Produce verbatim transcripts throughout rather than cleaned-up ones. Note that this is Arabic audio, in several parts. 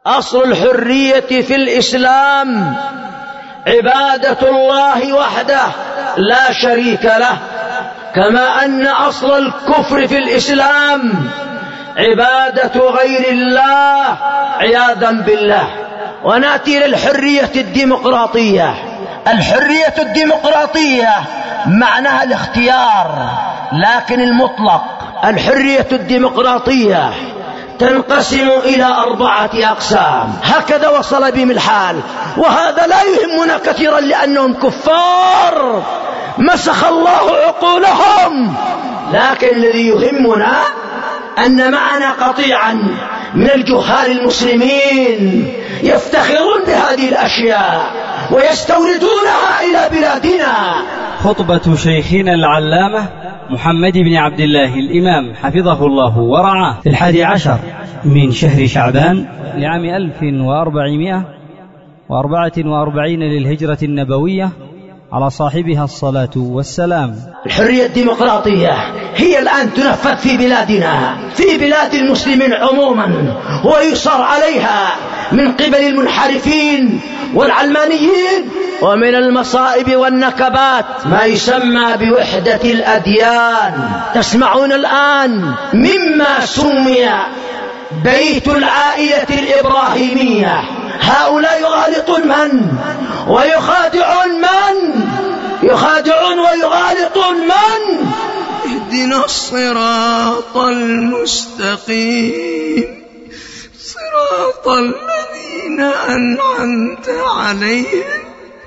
أصل الحرية في الإسلام عبادة الله وحده لا شريك له، كما أن أصل الكفر في الإسلام عبادة غير الله عياذا بالله. ونأتي للحرية الديمقراطية. الحرية الديمقراطية معناها الاختيار لكن المطلق. الحرية الديمقراطية تنقسم إلى أربعة أقسام، هكذا وصل بهم الحال، وهذا لا يهمنا كثيرا لأنهم كفار مسخ الله عقولهم، لكن الذي يهمنا أن معنا قطيعا من الجهال المسلمين يفتخرون بهذه الأشياء ويستوردونها إلى بلادنا. خطبة شيخنا العلامة محمد بن عبد الله الإمام حفظه الله ورعاه في الحادي عشر من شهر شعبان لعام ألف وأربعمائة وأربعة وأربعين للهجرة النبوية على صاحبها الصلاة والسلام. الحرية الديمقراطية هي الآن تنفذ في بلادنا، في بلاد المسلمين عموما، ويصر عليها من قبل المنحرفين والعلمانيين، ومن المصائب والنكبات ما يسمى بوحدة الأديان. تسمعون الآن مما سمي بيت العائلة الإبراهيمية، هؤلاء يغالطون من ويخادعون من، يخادعون ويغالطون من. اهدنا الصراط المستقيم صراط الذين أنعمت عليهم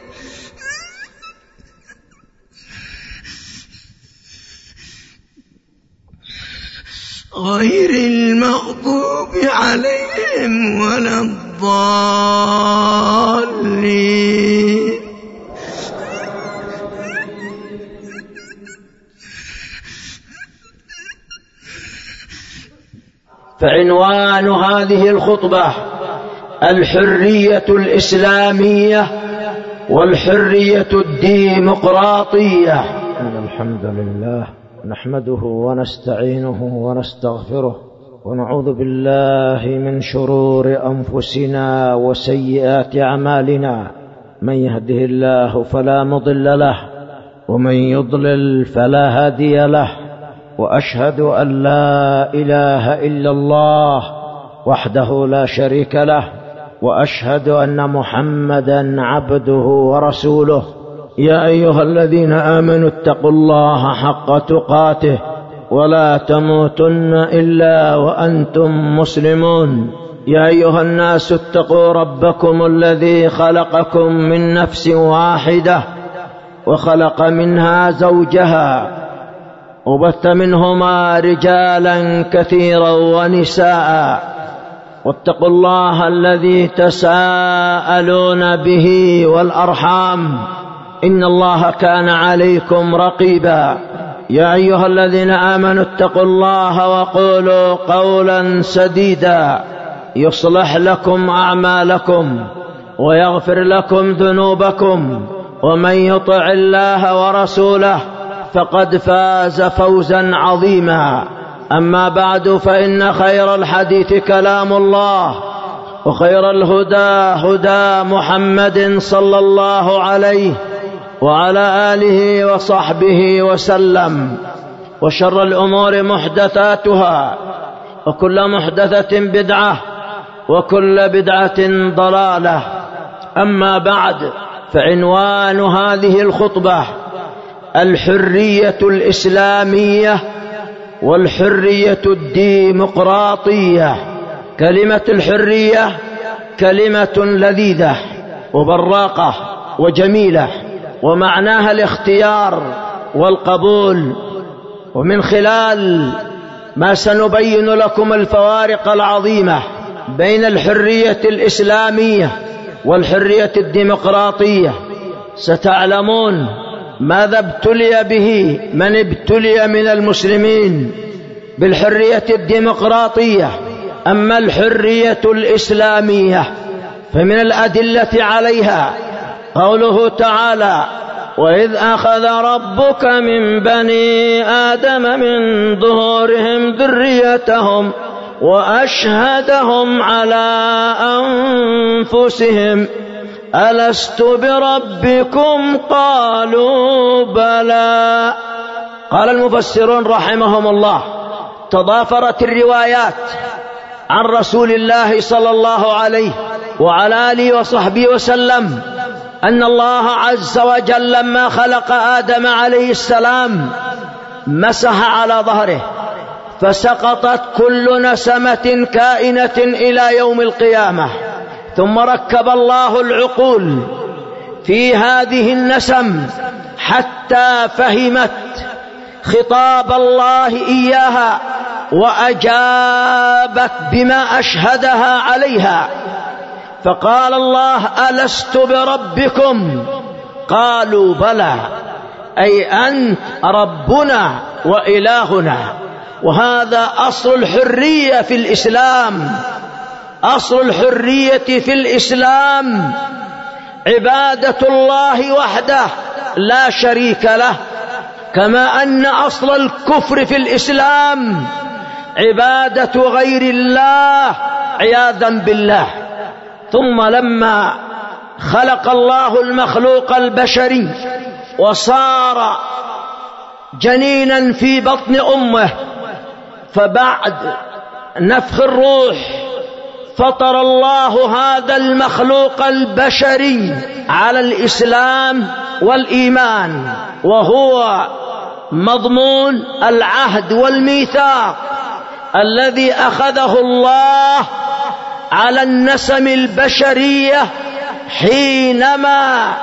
غير المغضوب عليهم ولا الضالين. فعنوان هذه الخطبة الحرية الإسلامية والحرية الديمقراطية. إن الحمد لله نحمده ونستعينه ونستغفره ونعوذ بالله من شرور أنفسنا وسيئات أعمالنا، من يهده الله فلا مضل له ومن يضلل فلا هادي له، وأشهد أن لا إله إلا الله وحده لا شريك له، وأشهد أن محمدا عبده ورسوله. يا أيها الذين آمنوا اتقوا الله حق تقاته ولا تموتن إلا وأنتم مسلمون. يا أيها الناس اتقوا ربكم الذي خلقكم من نفس واحدة وخلق منها زوجها وبث منهما رجالا كثيرا ونساء، واتقوا الله الذي تساءلون به والأرحام إن الله كان عليكم رقيبا. يا أيها الذين آمنوا اتقوا الله وقولوا قولا سديدا يصلح لكم أعمالكم ويغفر لكم ذنوبكم، ومن يطع الله ورسوله فقد فاز فوزا عظيما. أما بعد، فإن خير الحديث كلام الله، وخير الهدى هدى محمد صلى الله عليه وعلى آله وصحبه وسلم، وشر الأمور محدثاتها، وكل محدثة بدعة، وكل بدعة ضلالة. أما بعد، فعنوان هذه الخطبة الحرية الإسلامية والحرية الديمقراطية. كلمة الحرية كلمة لذيذة وبراقة وجميلة، ومعناها الاختيار والقبول. ومن خلال ما سنبين لكم الفوارق العظيمة بين الحرية الإسلامية والحرية الديمقراطية، ستعلمون ماذا ابتلي به من ابتلي من المسلمين بالحرية الديمقراطية. أما الحرية الإسلامية فمن الأدلة عليها قوله تعالى: وإذ أخذ ربك من بني آدم من ظهورهم ذريتهم وأشهدهم على أنفسهم ألست بربكم قالوا بلى. قال المفسرون رحمهم الله تضافرت الروايات عن رسول الله صلى الله عليه وعلى آله وصحبه وسلم أن الله عز وجل لما خلق آدم عليه السلام مسح على ظهره فسقطت كل نسمة كائنة إلى يوم القيامة، ثم ركب الله العقول في هذه النسم حتى فهمت خطاب الله إياها وأجابت بما أشهدها عليها، فقال الله ألست بربكم قالوا بلى، أي أنت ربنا وإلهنا. وهذا أصل الحرية في الإسلام، أصل الحرية في الإسلام عبادة الله وحده لا شريك له، كما أن أصل الكفر في الإسلام عبادة غير الله عياذا بالله. ثم لما خلق الله المخلوق البشري وصار جنينا في بطن أمه، فبعد نفخ الروح فطر الله هذا المخلوق البشري على الإسلام والإيمان، وهو مضمون العهد والميثاق الذي أخذه الله على النسم البشرية حينما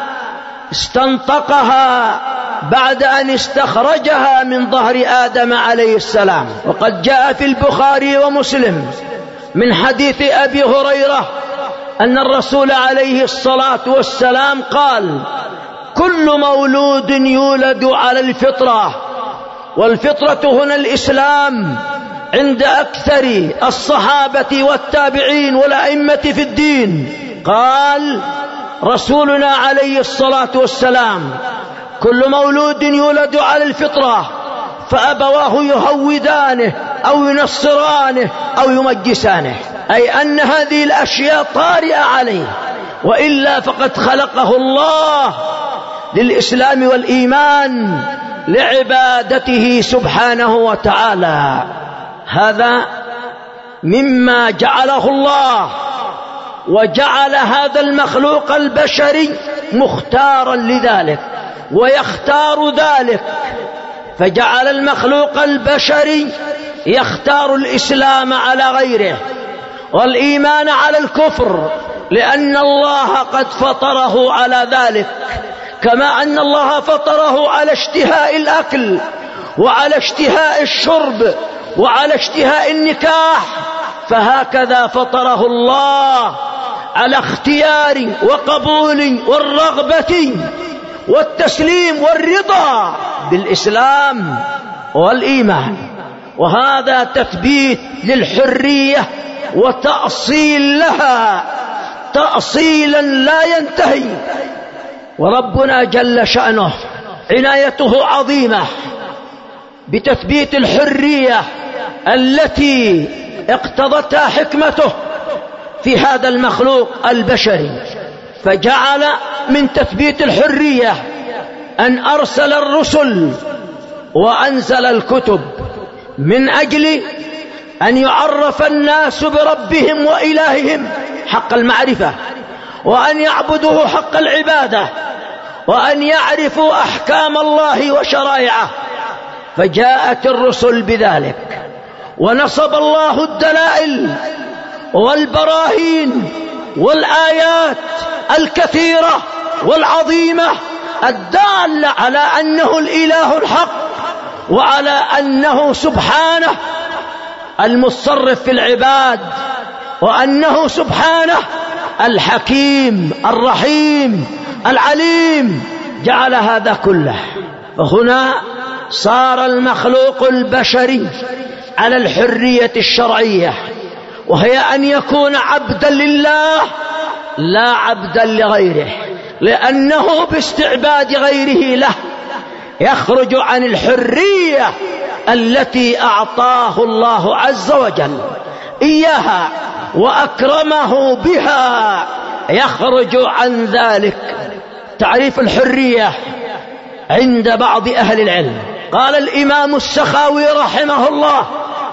استنطقها بعد أن استخرجها من ظهر آدم عليه السلام. وقد جاء في البخاري ومسلم من حديث أبي هريرة أن الرسول عليه الصلاة والسلام قال: كل مولود يولد على الفطرة، والفطرة هنا الإسلام عند أكثر الصحابة والتابعين والأئمة في الدين. قال رسولنا عليه الصلاة والسلام: كل مولود يولد على الفطرة فأبواه يهودانه أو ينصرانه أو يمجسانه، أي أن هذه الأشياء طارئة عليه، وإلا فقد خلقه الله للإسلام والإيمان لعبادته سبحانه وتعالى. هذا مما جعله الله، وجعل هذا المخلوق البشري مختارا لذلك ويختار ذلك، فجعل المخلوق البشري يختار الإسلام على غيره والإيمان على الكفر، لأن الله قد فطره على ذلك، كما أن الله فطره على اشتهاء الأكل وعلى اشتهاء الشرب وعلى اشتهاء النكاح، فهكذا فطره الله على اختيار وقبول والرغبة والتسليم والرضا بالإسلام والإيمان. وهذا تثبيت للحرية وتأصيل لها تأصيلا لا ينتهي. وربنا جل شأنه عنايته عظيمة بتثبيت الحرية التي اقتضتها حكمته في هذا المخلوق البشري، فجعل من تثبيت الحرية أن أرسل الرسل وأنزل الكتب من أجل أن يعرف الناس بربهم وإلههم حق المعرفة، وأن يعبدوه حق العبادة، وأن يعرفوا أحكام الله وشرائعه، فجاءت الرسل بذلك، ونصب الله الدلائل والبراهين والآيات الكثيرة والعظيمة الدالة على أنه الإله الحق، وعلى أنه سبحانه المتصرف في العباد، وأنه سبحانه الحكيم الرحيم العليم. جعل هذا كله، فهنا صار المخلوق البشري على الحرية الشرعية، وهي أن يكون عبدا لله لا عبدا لغيره، لأنه باستعباد غيره له يخرج عن الحرية التي أعطاه الله عز وجل. إياها وأكرمه بها يخرج عن ذلك. تعريف الحرية عند بعض أهل العلم، قال الإمام السخاوي رحمه الله: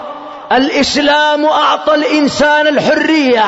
الإسلام أعطى الإنسان الحرية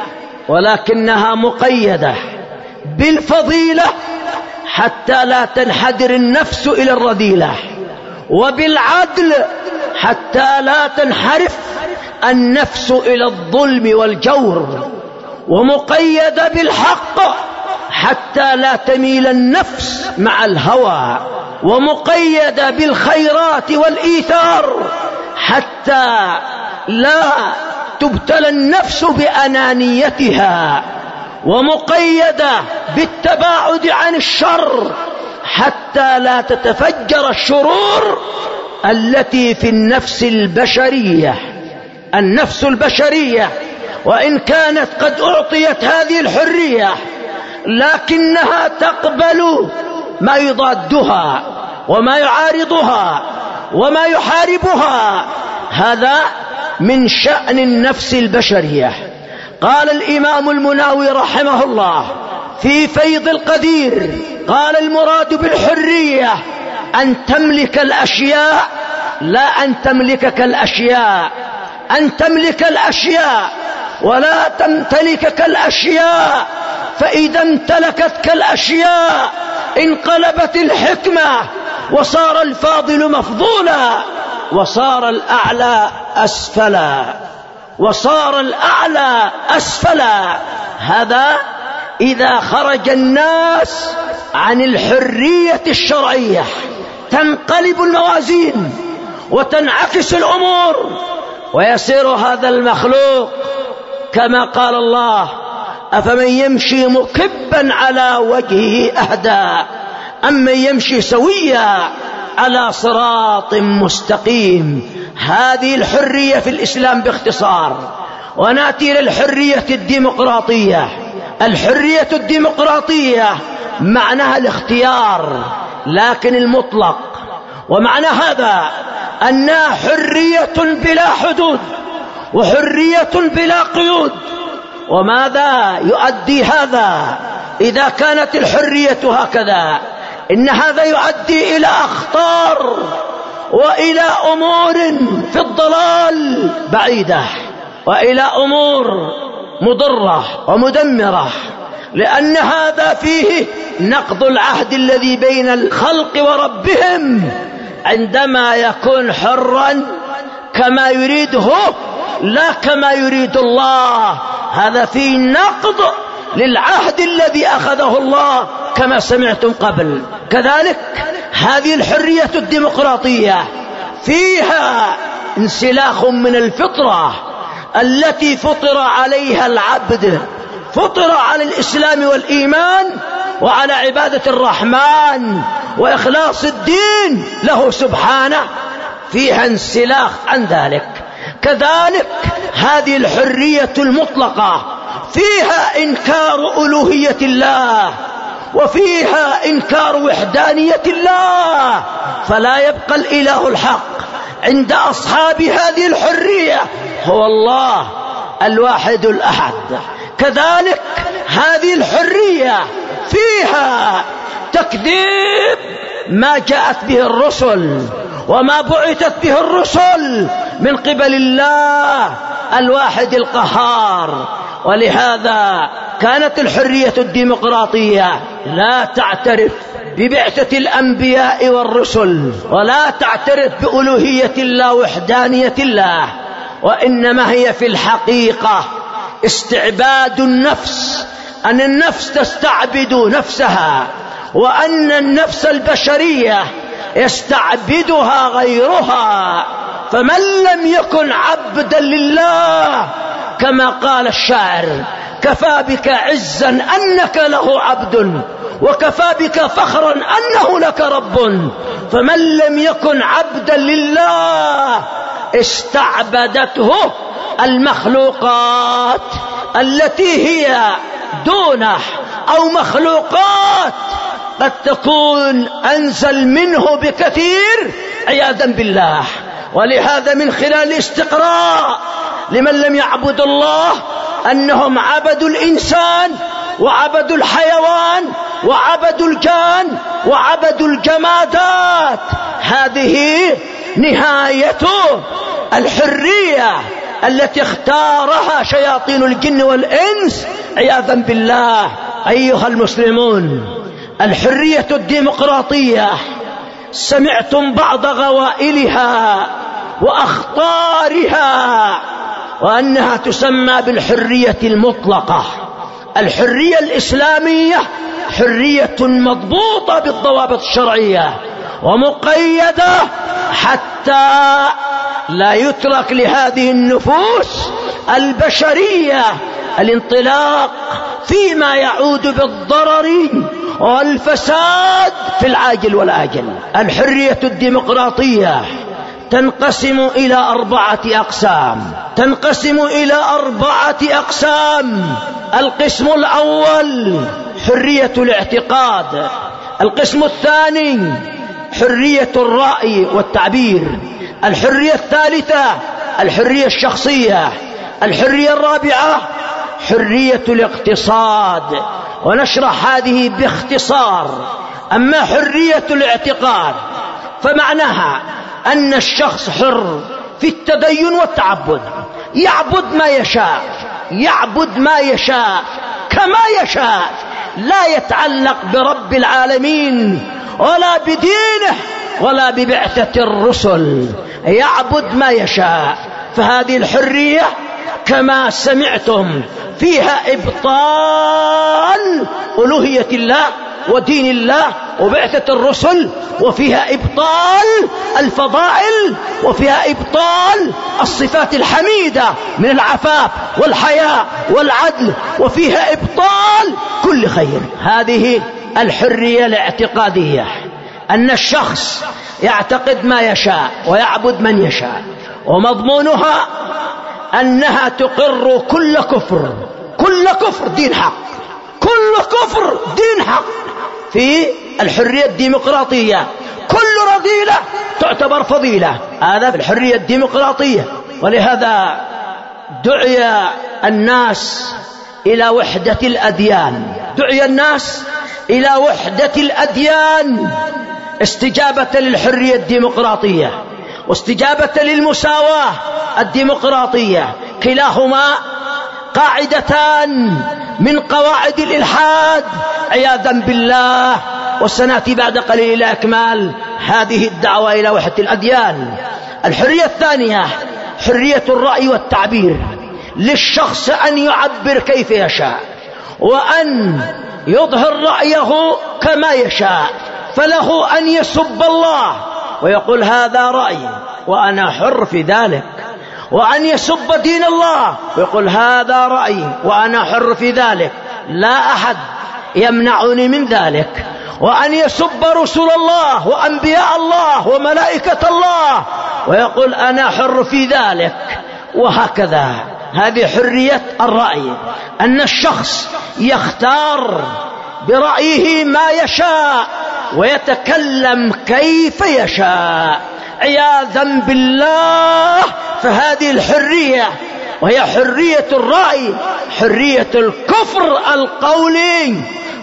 ولكنها مقيدة بالفضيلة حتى لا تنحدر النفس إلى الرذيلة، وبالعدل حتى لا تنحرف النفس إلى الظلم والجور، ومقيدة بالحق حتى لا تميل النفس مع الهوى، ومقيدة بالخيرات والإيثار حتى لا تبتلى النفس بأنانيتها، ومقيدة بالتباعد عن الشر حتى لا تتفجر الشرور التي في النفس البشرية. النفس البشرية وإن كانت قد أعطيت هذه الحرية لكنها تقبل ما يضادها وما يعارضها وما يحاربها، هذا من شأن النفس البشرية. قال الإمام المناوي رحمه الله في فيض القدير، قال: المراد بالحرية أن تملك الأشياء لا أن تملكك الأشياء، أن تملك الأشياء ولا تمتلكك الأشياء، فإذا امتلكتك الأشياء انقلبت الحكمة وصار الفاضل مفضولا، وصار الأعلى أسفلا، وصار الأعلى أسفلا. هذا إذا خرج الناس عن الحرية الشرعية تنقلب الموازين وتنعكس الأمور، ويصير هذا المخلوق كما قال الله: أفمن يمشي مكبا على وجهه أهدى أمن يمشي سويا على صراط مستقيم. هذه الحرية في الإسلام باختصار. ونأتي للحرية الديمقراطية. الحرية الديمقراطية معناها الاختيار لكن المطلق، ومعنى هذا أنها حرية بلا حدود وحرية بلا قيود. وماذا يؤدي هذا إذا كانت الحرية هكذا؟ إن هذا يؤدي إلى أخطار وإلى أمور في الضلال بعيدة، وإلى أمور مضرة ومدمرة، لأن هذا فيه نقض العهد الذي بين الخلق وربهم عندما يكون حرا كما يريده لا كما يريد الله. هذا فيه نقض للعهد الذي أخذه الله كما سمعتم قبل. كذلك هذه الحرية الديمقراطية فيها انسلاخ من الفطرة التي فطر عليها العبد، فطر على الإسلام والإيمان وعلى عبادة الرحمن وإخلاص الدين له سبحانه، فيها انسلاخ عن ذلك. كذلك هذه الحرية المطلقة فيها إنكار ألوهية الله وفيها إنكار وحدانية الله، فلا يبقى الإله الحق عند أصحاب هذه الحرية هو الله الواحد الأحد. كذلك هذه الحرية فيها تكذيب ما جاءت به الرسل وما بعثت به الرسل من قبل الله الواحد القهار. ولهذا كانت الحرية الديمقراطية لا تعترف ببعثة الأنبياء والرسل ولا تعترف بألوهية الله وحدانية الله، وإنما هي في الحقيقة استعباد النفس، أن النفس تستعبد نفسها، وأن النفس البشرية يستعبدها غيرها. فمن لم يكن عبدا لله كما قال الشاعر: كفى بك عزا أنك له عبد وكفى بك فخرا أنه لك رب. فمن لم يكن عبدا لله استعبدته المخلوقات التي هي دونه، أو مخلوقات قد تكون أنزل منه بكثير عياذا بالله. ولهذا من خلال الاستقراء لمن لم يعبد الله أنهم عبدوا الإنسان وعبدوا الحيوان وعبدوا الجان وعبدوا الجمادات. هذه نهاية الحرية التي اختارها شياطين الجن والإنس عياذا بالله. أيها المسلمون، الحرية الديمقراطية سمعتم بعض غوائلها وأخطارها، وأنها تسمى بالحرية المطلقة. الحرية الإسلامية حرية مضبوطة بالضوابط الشرعية ومقيدة حتى لا يترك لهذه النفوس البشرية الانطلاق فيما يعود بالضرر والفساد في العاجل والآجل. الحرية الديمقراطية تنقسم إلى أربعة أقسام تنقسم إلى أربعة أقسام. القسم الأول حرية الاعتقاد، القسم الثاني حرية الرأي والتعبير، الحرية الثالثة الحرية الشخصية، الحرية الرابعة حرية الاقتصاد. ونشرح هذه باختصار. أما حرية الاعتقاد فمعناها أن الشخص حر في التدين والتعبد، يعبد ما يشاء يعبد ما يشاء كما يشاء، لا يتعلق برب العالمين ولا بدينه ولا ببعثة الرسل، يعبد ما يشاء. فهذه الحرية كما سمعتم فيها إبطال ألوهية الله ودين الله وبعثة الرسل، وفيها إبطال الفضائل، وفيها إبطال الصفات الحميدة من العفاف والحياء والعدل، وفيها إبطال كل خير. هذه الحرية الاعتقادية، أن الشخص يعتقد ما يشاء ويعبد من يشاء، ومضمونها أنها تقر كل كفر كل كفر دين حق كل كفر دين حق. في الحرية الديمقراطية كل رذيلة تعتبر فضيلة، هذا في الحرية الديمقراطية. ولهذا دعي الناس إلى وحدة الأديان دعي الناس إلى وحدة الأديان استجابة للحرية الديمقراطية واستجابة للمساواة الديمقراطية، كلاهما قاعدتان من قواعد الإلحاد عياذا بالله. وسنأتي بعد قليل إلى إكمال هذه الدعوة إلى وحدة الأديان. الحرية الثانية حرية الرأي والتعبير، للشخص أن يعبر كيف يشاء وأن يظهر رأيه كما يشاء، فله أن يسب الله ويقول هذا رأيي وأنا حر في ذلك، وأن يسب دين الله ويقول هذا رأيي وأنا حر في ذلك، لا أحد يمنعني من ذلك، وأن يسب رسول الله وأنبياء الله وملائكة الله ويقول أنا حر في ذلك، وهكذا. هذه حرية الرأي، أن الشخص يختار برأيه ما يشاء ويتكلم كيف يشاء عياذا بالله. فهذه الحرية وهي حرية الرأي، حرية الكفر القولي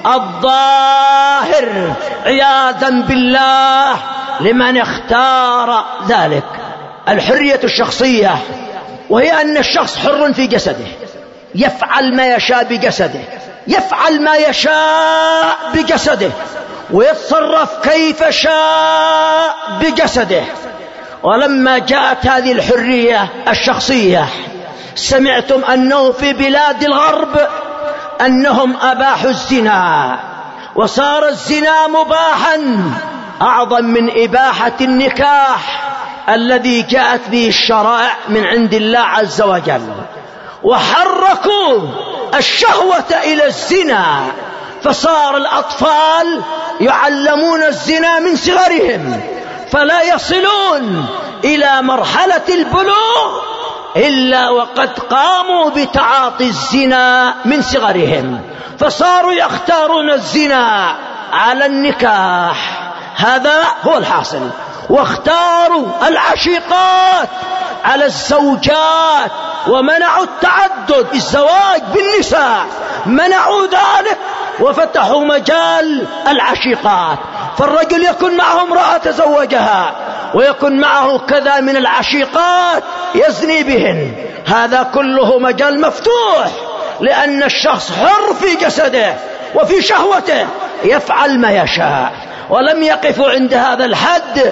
الظاهر عياذا بالله لمن اختار ذلك. الحرية الشخصية وهي أن الشخص حر في جسده، يفعل ما يشاء بجسده يفعل ما يشاء بجسده ويتصرف كيف شاء بجسده. ولما جاءت هذه الحرية الشخصية سمعتم أنه في بلاد الغرب أنهم أباحوا الزنا، وصار الزنا مباحا أعظم من إباحة النكاح الذي جاءت به الشرائع من عند الله عز وجل، وحركوا الشهوة إلى الزنا، فصار الأطفال يعلمون الزنا من صغرهم، فلا يصلون إلى مرحلة البلوغ إلا وقد قاموا بتعاطي الزنا من صغرهم، فصاروا يختارون الزنا على النكاح. هذا هو الحاصل. واختاروا العشيقات على الزوجات ومنعوا التعدد الزواج بالنساء، منعوا ذلك وفتحوا مجال العشيقات، فالرجل يكون معه امرأة تزوجها ويكون معه كذا من العشيقات يزني بهن. هذا كله مجال مفتوح، لأن الشخص حر في جسده وفي شهوته يفعل ما يشاء. ولم يقفوا عند هذا الحد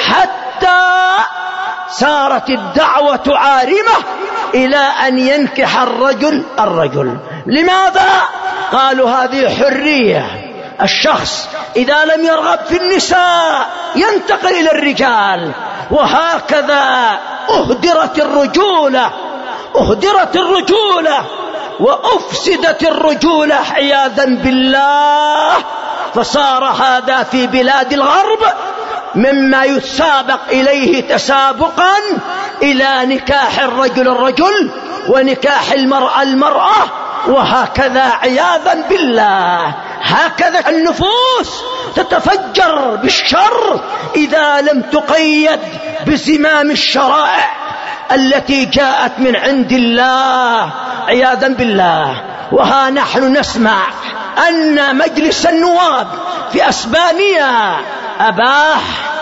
حتى صارت الدعوة عارمة إلى أن ينكح الرجل الرجل. لماذا؟ قالوا هذه حرية، الشخص إذا لم يرغب في النساء ينتقل إلى الرجال، وهكذا أهدرت الرجولة أهدرت الرجولة وأفسدت الرجولة عياذا بالله. فصار هذا في بلاد الغرب مما يتسابق إليه تسابقا إلى نكاح الرجل الرجل ونكاح المرأة المرأة، وهكذا عياذا بالله. هكذا النفوس تتفجر بالشر إذا لم تقيد بزمام الشرائع التي جاءت من عند الله عياذا بالله. وها نحن نسمع أن مجلس النواب في أسبانيا أباح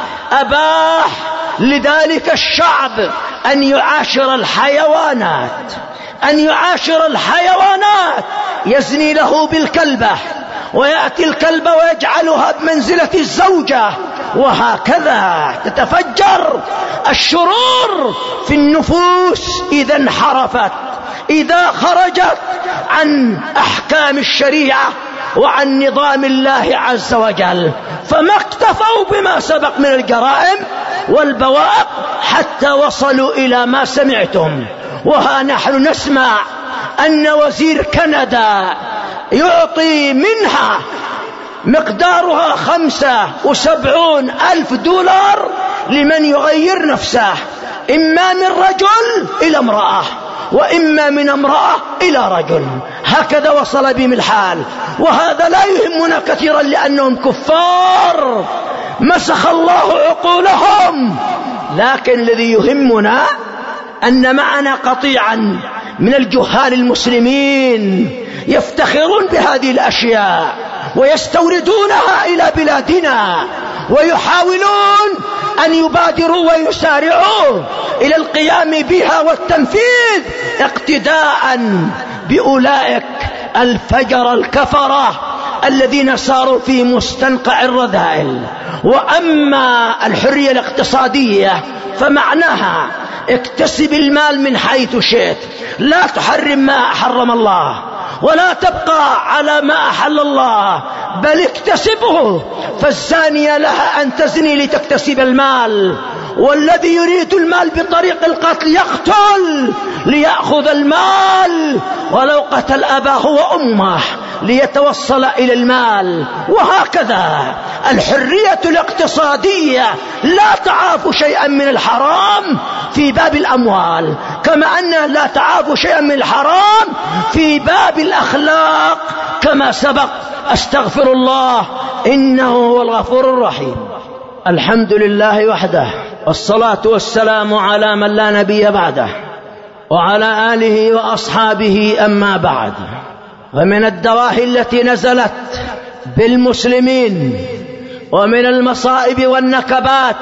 أباح لذلك الشعب أن يعاشر الحيوانات أن يعاشر الحيوانات يزني له بالكلبة، ويأتي الكلبة ويجعلها بمنزلة الزوجة، وهكذا تتفجر الشرور في النفوس إذا انحرفت، إذا خرجت عن أحكام الشريعة وعن نظام الله عز وجل. فما اكتفوا بما سبق من الجرائم والبوائق حتى وصلوا إلى ما سمعتم. وها نحن نسمع أن وزير كندا يعطي منها مقدارها خمسة وسبعون ألف دولار لمن يغير نفسه، إما من رجل إلى امرأة وإما من امرأة إلى رجل. هكذا وصل بهم الحال، وهذا لا يهمنا كثيرا لأنهم كفار مسخ الله عقولهم. لكن الذي يهمنا أن معنا قطيعا من الجهال المسلمين يفتخرون بهذه الأشياء ويستوردونها إلى بلادنا، ويحاولون أن يبادروا ويسارعوا إلى القيام بها والتنفيذ اقتداء بأولئك الفجر الكفرة الذين صاروا في مستنقع الرذائل. وأما الحرية الاقتصادية فمعناها اكتسب المال من حيث شئت، لا تحرم ما حرم الله ولا تبقى على ما أحل الله، بل اكتسبه. فالزانية لها أن تزني لتكتسب المال، والذي يريد المال بطريق القتل يقتل ليأخذ المال، ولو قتل أباه وأمه ليتوصل إلى المال. وهكذا الحرية الاقتصادية لا تعاف شيئا من الحرام في باب الأموال، كما أنها لا تعاف شيئا من الحرام في باب الأخلاق كما سبق. أستغفر الله إنه هو الغفور الرحيم. الحمد لله وحده، والصلاة والسلام على من لا نبي بعده، وعلى آله وأصحابه. أما بعد، فمن الدواهي التي نزلت بالمسلمين ومن المصائب والنكبات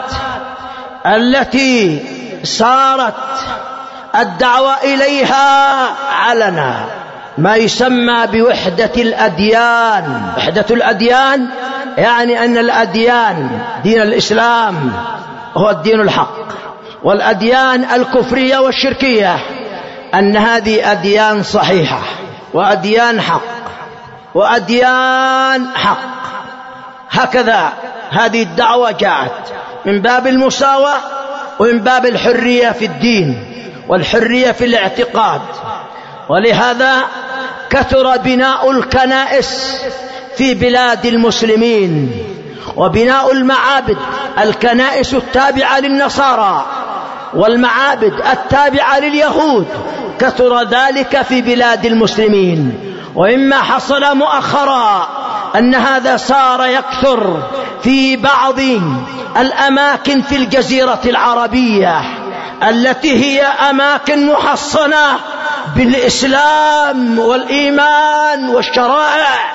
التي صارت الدعوة إليها علنا ما يسمى بوحدة الأديان. وحدة الأديان يعني أن الأديان، دين الإسلام هو الدين الحق، والأديان الكفرية والشركية أن هذه أديان صحيحة وأديان حق وأديان حق. هكذا هذه الدعوة جاءت من باب المساواة ومن باب الحرية في الدين والحرية في الاعتقاد. ولهذا كثر بناء الكنائس في بلاد المسلمين وبناء المعابد، الكنائس التابعة للنصارى والمعابد التابعة لليهود، كثر ذلك في بلاد المسلمين. وإما حصل مؤخرا أن هذا صار يكثر في بعض الأماكن في الجزيرة العربية التي هي أماكن محصنة بالإسلام والإيمان والشرائع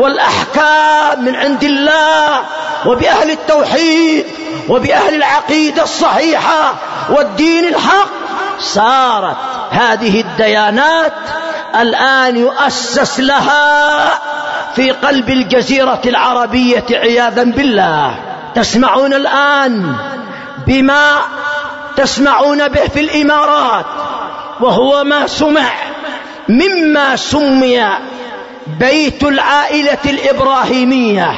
والأحكام من عند الله، وبأهل التوحيد وبأهل العقيدة الصحيحة والدين الحق، صارت هذه الديانات الآن يؤسس لها في قلب الجزيرة العربية عياذا بالله. تسمعون الآن بما تسمعون به في الإمارات، وهو ما سمع مما سمي بيت العائلة الإبراهيمية.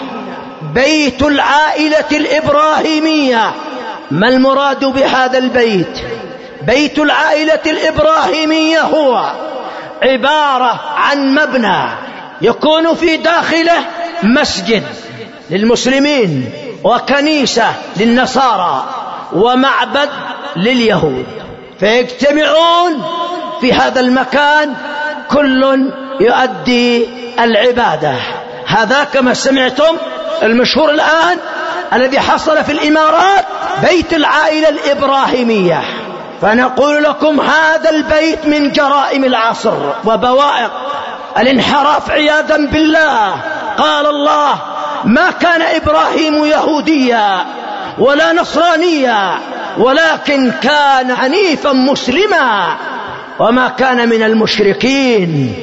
بيت العائلة الإبراهيمية، ما المراد بهذا البيت؟ بيت العائلة الإبراهيمية هو عبارة عن مبنى يكون في داخله مسجد للمسلمين وكنيسة للنصارى ومعبد لليهود، فيجتمعون في هذا المكان، كل يؤدي العبادة. هذا كما سمعتم المشهور الآن الذي حصل في الإمارات بيت العائلة الإبراهيمية. فنقول لكم هذا البيت من جرائم العصر وبوائق الانحراف عياذا بالله. قال الله: ما كان إبراهيم يهوديا ولا نصرانيا ولكن كان حنيفا مسلما وما كان من المشركين.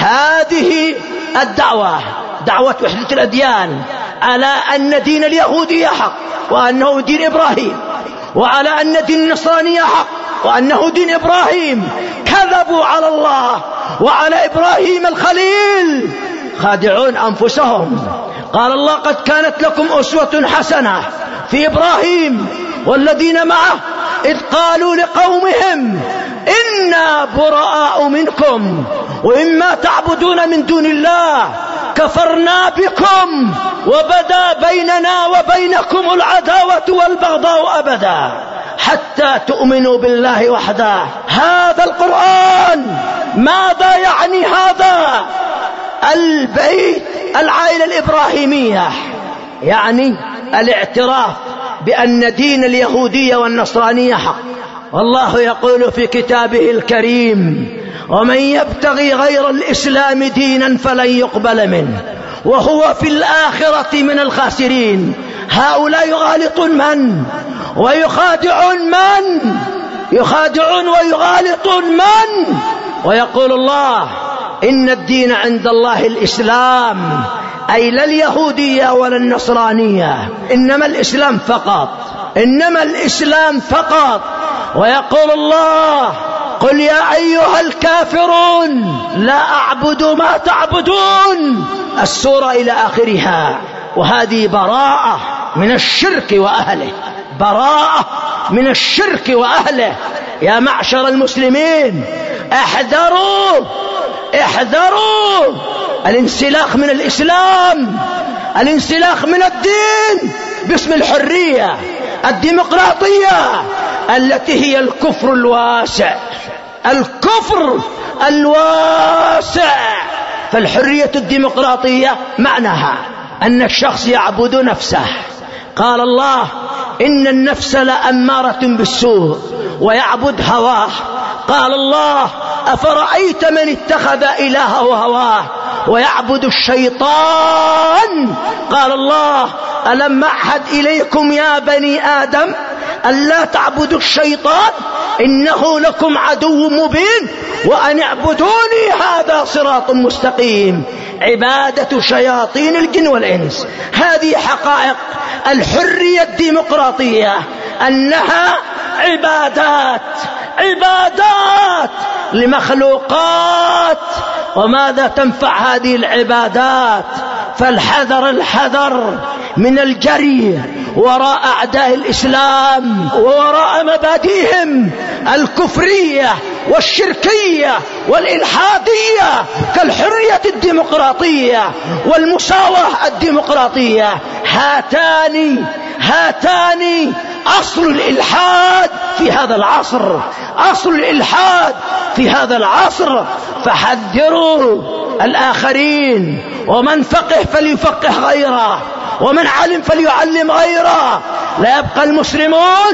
هذه الدعوة، دعوة وحدة الأديان، على أن دين اليهودية حق وأنه دين إبراهيم، وعلى أن دين النصرانية حق وأنه دين إبراهيم. كذبوا على الله وعلى إبراهيم الخليل، خادعون أنفسهم. قال الله: قد كانت لكم أسوة حسنة في إبراهيم والذين معه إذ قالوا لقومهم إنا براء منكم وإما تعبدون من دون الله كفرنا بكم وبدا بيننا وبينكم العداوة والبغضاء أبدا حتى تؤمنوا بالله وحده. هذا القرآن ماذا يعني؟ هذا البيت العائلة الإبراهيمية يعني الاعتراف بأن دين اليهودية والنصرانية حق. والله يقول في كتابه الكريم: ومن يبتغي غير الإسلام دينا فلن يقبل منه وهو في الآخرة من الخاسرين. هؤلاء يغالطون من ويخادعون من يخادعون ويغالطون من ويقول الله: إن الدين عند الله الإسلام، أي لا اليهودية ولا النصرانية، إنما الإسلام فقط، إنما الإسلام فقط. ويقول الله: قل يا أيها الكافرون لا أعبد ما تعبدون، السورة إلى آخرها. وهذه براءة من الشرك وأهله، براءة من الشرك وأهله. يا معشر المسلمين، احذروا احذروا الانسلاخ من الإسلام، الانسلاخ من الدين باسم الحرية الديمقراطية التي هي الكفر الواسع، الكفر الواسع. فالحرية الديمقراطية معناها أن الشخص يعبد نفسه. قال الله: إن النفس لأمارة بالسوء ويعبد هواه. قال الله: أفرأيت من اتخذ إلهه هواه ويعبد الشيطان. قال الله: ألم أعهد إليكم يا بني آدم ألا تعبدوا الشيطان إنه لكم عدو مبين وأن اعبدوني هذا صراط مستقيم. عبادة شياطين الجن والإنس. هذه حقائق الحرية الديمقراطية، أنها عبادات عبادات لمخلوقات. وماذا تنفع هذه العبادات؟ فالحذر الحذر من الجري وراء أعداء الإسلام ووراء مبادئهم الكفرية والشركية والإلحادية كالحرية الديمقراطية والمساواة الديمقراطية. هاتان هاتان أصل الإلحاد في هذا العصر، أصل الإلحاد في هذا العصر. فحذروا الآخرين، ومن فقه فليفقه غيره، ومن علم فليعلم غيره. لا يبقى المسلمون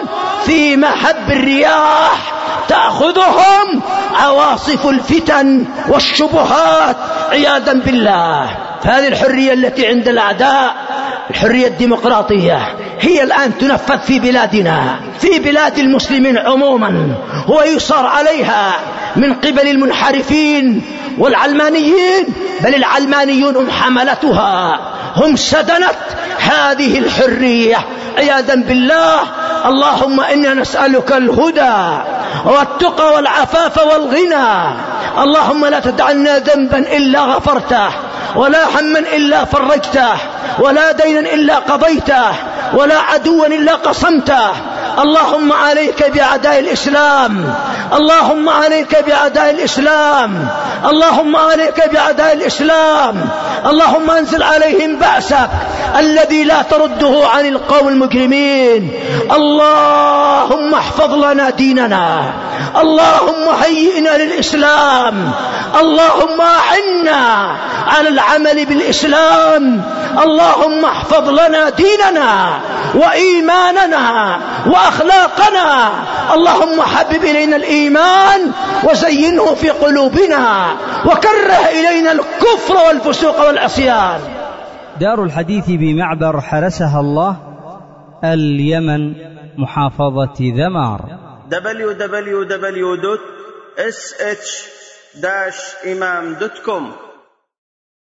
في مهب الرياح تأخذهم عواصف الفتن والشبهات عياذا بالله. هذه الحرية التي عند الأعداء، الحرية الديمقراطية، هي الآن تنفذ في بلادنا، في بلاد المسلمين عموما، ويصار عليها من قبل المنحرفين والعلمانيين، بل العلمانيون هم حملتها، هم سدنت هذه الحرية عياذا بالله. اللهم إنا نسألك الهدى والتقى والعفاف والغنى. اللهم لا تدع لنا ذنبا إلا غفرته، ولا هما إلا فرجته، ولا دينا إلا قضيته، ولا عدوا إلا قصمته. اللهم عليك بأعداء الإسلام، اللهم عليك بأعداء الإسلام، اللهم عليك بأعداء الإسلام. اللهم انزل عليهم بأسك الذي لا ترده عن القوم المجرمين. اللهم احفظ لنا ديننا، اللهم هيئنا للإسلام، اللهم أعنا على العمل بالإسلام. اللهم احفظ لنا ديننا وإيماننا وأخلاقنا. اللهم حبب إلينا الإيمان وزينه في قلوبنا، وكره إلينا الكفر والفسوق والعصيان. دار الحديث بمعبر حرسها الله، اليمن، محافظة ذمار. دبليو دبليو دبليو دوت إس إتش داش إمام دوت كوم